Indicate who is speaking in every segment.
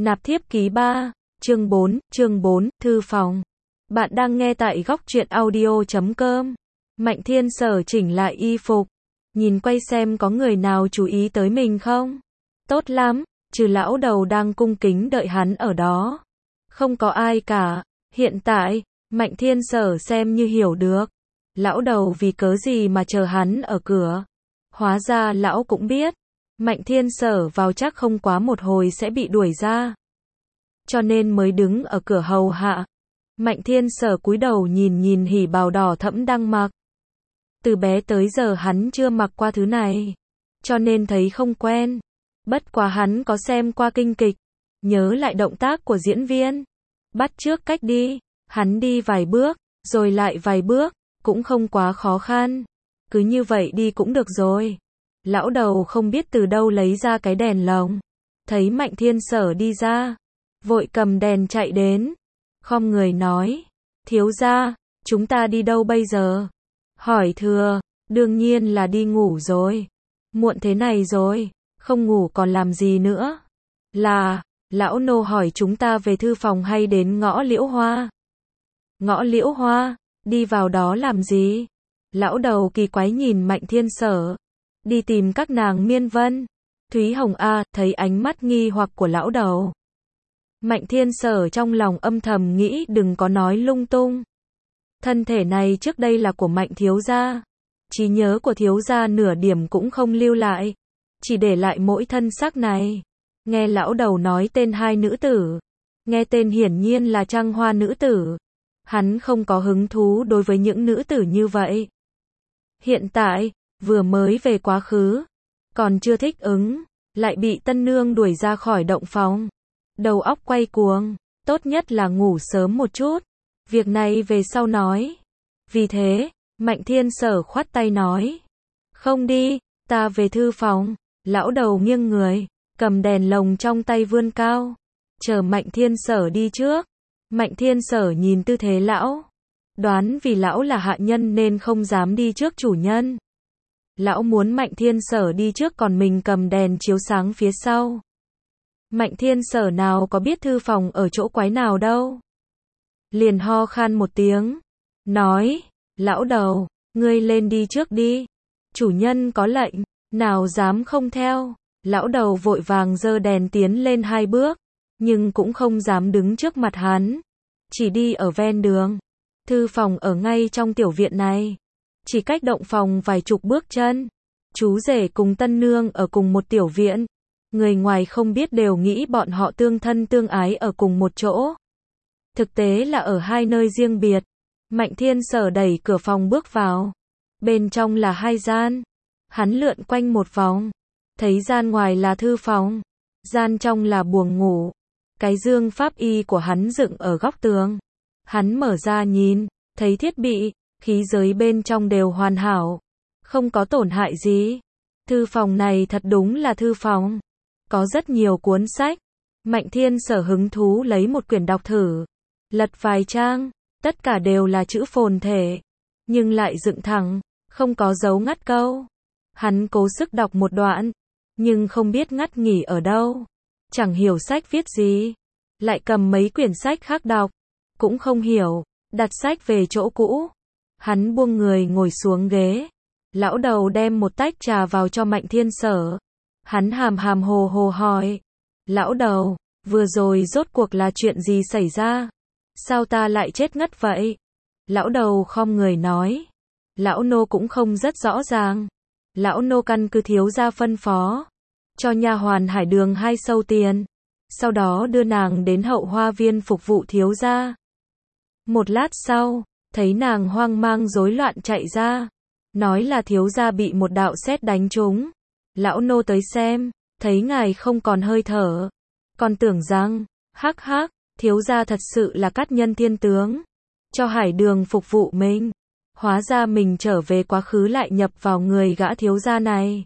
Speaker 1: Nạp thiếp ký 3, chương 4, thư phòng. Bạn đang nghe tại góc truyện audio.com. Mạnh Thiên Sở chỉnh lại y phục, nhìn quay xem có người nào chú ý tới mình không. Tốt lắm, trừ lão đầu đang cung kính đợi hắn ở đó. Không có ai cả. Hiện tại, Mạnh Thiên Sở xem như hiểu được. Lão đầu vì cớ gì mà chờ hắn ở cửa. Hóa ra lão cũng biết. Mạnh Thiên Sở vào chắc không quá một hồi sẽ bị đuổi ra. Cho nên mới đứng ở cửa hầu hạ. Mạnh Thiên Sở cúi đầu nhìn hỉ bào đỏ thẫm đang mặc. Từ bé tới giờ hắn chưa mặc qua thứ này. Cho nên thấy không quen. Bất quá hắn có xem qua kinh kịch. Nhớ lại động tác của diễn viên. Bắt chước cách đi. Hắn đi vài bước, rồi lại vài bước. Cũng không quá khó khăn. Cứ như vậy đi cũng được rồi. Lão đầu không biết từ đâu lấy ra cái đèn lồng. Thấy Mạnh Thiên Sở đi ra. Vội cầm đèn chạy đến. Khom người nói. Thiếu gia, chúng ta đi đâu bây giờ? Hỏi thừa. Đương nhiên là đi ngủ rồi. Muộn thế này rồi. Không ngủ còn làm gì nữa? Là, lão nô hỏi chúng ta về thư phòng hay đến ngõ Liễu Hoa? Ngõ Liễu Hoa, đi vào đó làm gì? Lão đầu kỳ quái nhìn Mạnh Thiên Sở. Đi tìm các nàng Miên Vân. Thúy Hồng A, thấy ánh mắt nghi hoặc của lão đầu. Mạnh Thiên Sở trong lòng âm thầm nghĩ đừng có nói lung tung. Thân thể này trước đây là của Mạnh thiếu gia. Trí nhớ của thiếu gia nửa điểm cũng không lưu lại. Chỉ để lại mỗi thân xác này. Nghe lão đầu nói tên hai nữ tử. Nghe tên hiển nhiên là Trăng Hoa nữ tử. Hắn không có hứng thú đối với những nữ tử như vậy. Hiện tại, vừa mới về quá khứ. Còn chưa thích ứng. Lại bị tân nương đuổi ra khỏi động phòng. Đầu óc quay cuồng. Tốt nhất là ngủ sớm một chút. Việc này về sau nói. Vì thế, Mạnh Thiên Sở khoát tay nói. Không đi, ta về thư phòng. Lão đầu nghiêng người. Cầm đèn lồng trong tay vươn cao. Chờ Mạnh Thiên Sở đi trước. Mạnh Thiên Sở nhìn tư thế lão. Đoán vì lão là hạ nhân nên không dám đi trước chủ nhân. Lão muốn Mạnh Thiên Sở đi trước còn mình cầm đèn chiếu sáng phía sau. Mạnh Thiên Sở nào có biết thư phòng ở chỗ quái nào đâu. Liền ho khan một tiếng. Nói, lão đầu, ngươi lên đi trước đi. Chủ nhân có lệnh, nào dám không theo. Lão đầu vội vàng giơ đèn tiến lên 2 bước. Nhưng cũng không dám đứng trước mặt hắn. Chỉ đi ở ven đường. Thư phòng ở ngay trong tiểu viện này. Chỉ cách động phòng vài chục bước chân. Chú rể cùng tân nương ở cùng một tiểu viện. Người ngoài không biết đều nghĩ bọn họ tương thân tương ái ở cùng một chỗ. Thực tế là ở hai nơi riêng biệt. Mạnh Thiên Sở đẩy cửa phòng bước vào. Bên trong là 2 gian. Hắn lượn quanh một vòng. Thấy gian ngoài là thư phòng. Gian trong là buồng ngủ. Cái dương pháp y của hắn dựng ở góc tường. Hắn mở ra nhìn. Thấy thiết bị, khí giới bên trong đều hoàn hảo. Không có tổn hại gì. Thư phòng này thật đúng là thư phòng. Có rất nhiều cuốn sách. Mạnh Thiên Sở hứng thú lấy một quyển đọc thử. Lật vài trang. Tất cả đều là chữ phồn thể. Nhưng lại dựng thẳng. Không có dấu ngắt câu. Hắn cố sức đọc một đoạn. Nhưng không biết ngắt nghỉ ở đâu. Chẳng hiểu sách viết gì. Lại cầm mấy quyển sách khác đọc. Cũng không hiểu. Đặt sách về chỗ cũ. Hắn buông người ngồi xuống ghế. Lão đầu đem một tách trà vào cho Mạnh Thiên Sở. Hắn hàm hàm hồ hồ hỏi. Lão đầu, vừa rồi rốt cuộc là chuyện gì xảy ra? Sao ta lại chết ngất vậy? Lão đầu khom người nói. Lão nô cũng không rất rõ ràng. Lão nô căn cứ thiếu gia phân phó. Cho nha hoàn Hải Đường 2 sâu tiền. Sau đó đưa nàng đến Hậu Hoa Viên phục vụ thiếu gia. Một lát sau, thấy nàng hoang mang rối loạn chạy ra. Nói là thiếu gia bị một đạo sét đánh trúng. Lão nô tới xem, thấy ngài không còn hơi thở. Còn tưởng rằng, hắc hắc, thiếu gia thật sự là cát nhân thiên tướng. Cho Hải Đường phục vụ mình. Hóa ra mình trở về quá khứ lại nhập vào người gã thiếu gia này.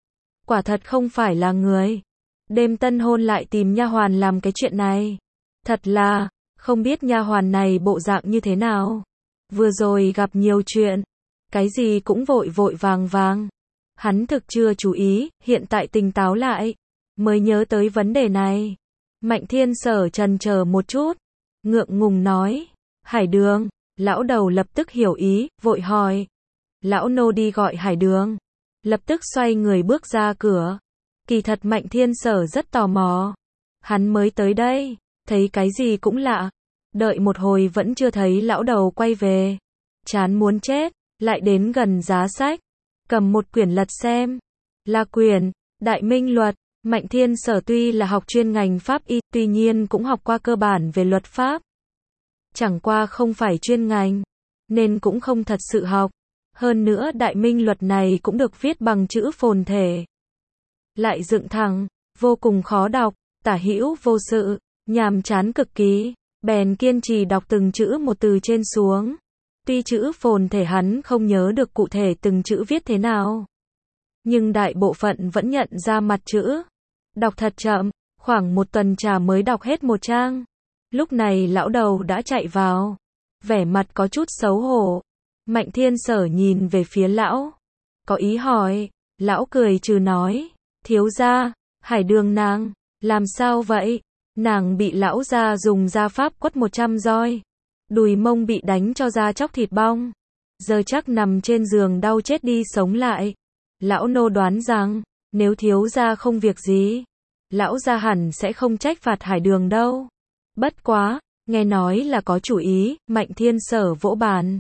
Speaker 1: Quả thật không phải là người. Đêm tân hôn lại tìm nha hoàn làm cái chuyện này. Thật là, không biết nha hoàn này bộ dạng như thế nào. Vừa rồi gặp nhiều chuyện. Cái gì cũng vội vội vàng vàng. Hắn thực chưa chú ý, hiện tại tỉnh táo lại. Mới nhớ tới vấn đề này. Mạnh Thiên Sở chần chờ một chút, ngượng ngùng nói, Hải Đường. Lão đầu lập tức hiểu ý, vội hỏi, lão nô đi gọi Hải Đường. Lập tức xoay người bước ra cửa. Kỳ thật Mạnh Thiên Sở rất tò mò. Hắn mới tới đây, thấy cái gì cũng lạ. Đợi một hồi vẫn chưa thấy lão đầu quay về. Chán muốn chết, lại đến gần giá sách. Cầm một quyển lật xem. Là quyển Đại Minh Luật. Mạnh Thiên Sở tuy là học chuyên ngành pháp y, tuy nhiên cũng học qua cơ bản về luật pháp. Chẳng qua không phải chuyên ngành, nên cũng không thật sự học. Hơn nữa Đại Minh Luật này cũng được viết bằng chữ phồn thể. Lại dựng thẳng, vô cùng khó đọc, tả hữu vô sự, nhàm chán cực kỳ. Bèn kiên trì đọc từng chữ một từ trên xuống. Tuy chữ phồn thể hắn không nhớ được cụ thể từng chữ viết thế nào, nhưng đại bộ phận vẫn nhận ra mặt chữ. Đọc thật chậm, khoảng một tuần trà mới đọc hết một trang. Lúc này lão đầu đã chạy vào, vẻ mặt có chút xấu hổ. Mạnh Thiên Sở nhìn về phía lão, có ý hỏi. Lão cười trừ nói, thiếu gia, Hải Đường nàng, làm sao vậy? Nàng bị lão gia dùng gia pháp quất 100 roi, đùi mông bị đánh cho da chóc thịt bong, giờ chắc nằm trên giường đau chết đi sống lại. Lão nô đoán rằng, nếu thiếu gia không việc gì, lão gia hẳn sẽ không trách phạt Hải Đường đâu. Bất quá, nghe nói là có chủ ý. Mạnh Thiên Sở vỗ bàn.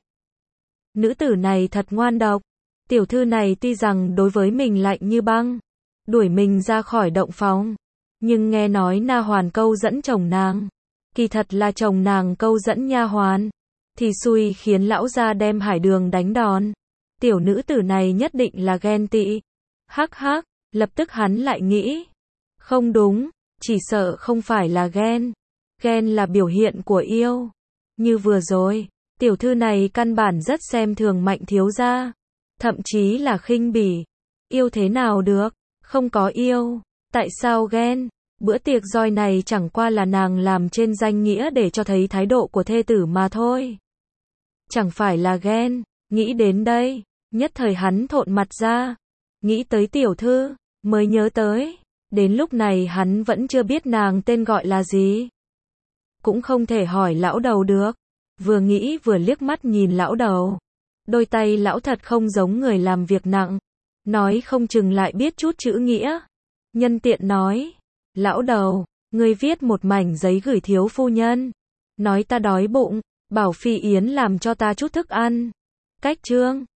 Speaker 1: Nữ tử này thật ngoan độc. Tiểu thư này tuy rằng đối với mình lạnh như băng, đuổi mình ra khỏi động phòng, nhưng nghe nói nha hoàn câu dẫn chồng nàng, kỳ thật là chồng nàng câu dẫn nha hoàn, thì xui khiến lão gia đem Hải Đường đánh đòn. Tiểu nữ tử này nhất định là ghen tị. Hắc hắc, lập tức hắn lại nghĩ, không đúng, chỉ sợ không phải là ghen. Ghen là biểu hiện của yêu. Như vừa rồi, tiểu thư này căn bản rất xem thường Mạnh thiếu gia, thậm chí là khinh bỉ. Yêu thế nào được, không có yêu, tại sao ghen? Bữa tiệc roi này chẳng qua là nàng làm trên danh nghĩa để cho thấy thái độ của thê tử mà thôi. Chẳng phải là ghen. Nghĩ đến đây, nhất thời hắn thộn mặt ra. Nghĩ tới tiểu thư, mới nhớ tới, đến lúc này hắn vẫn chưa biết nàng tên gọi là gì. Cũng không thể hỏi lão đầu được. Vừa nghĩ vừa liếc mắt nhìn lão đầu. Đôi tay lão thật không giống người làm việc nặng, nói không chừng lại biết chút chữ nghĩa. Nhân tiện nói, lão đầu, ngươi viết một mảnh giấy gửi thiếu phu nhân, nói ta đói bụng, bảo Phi Yến làm cho ta chút thức ăn. Cách chương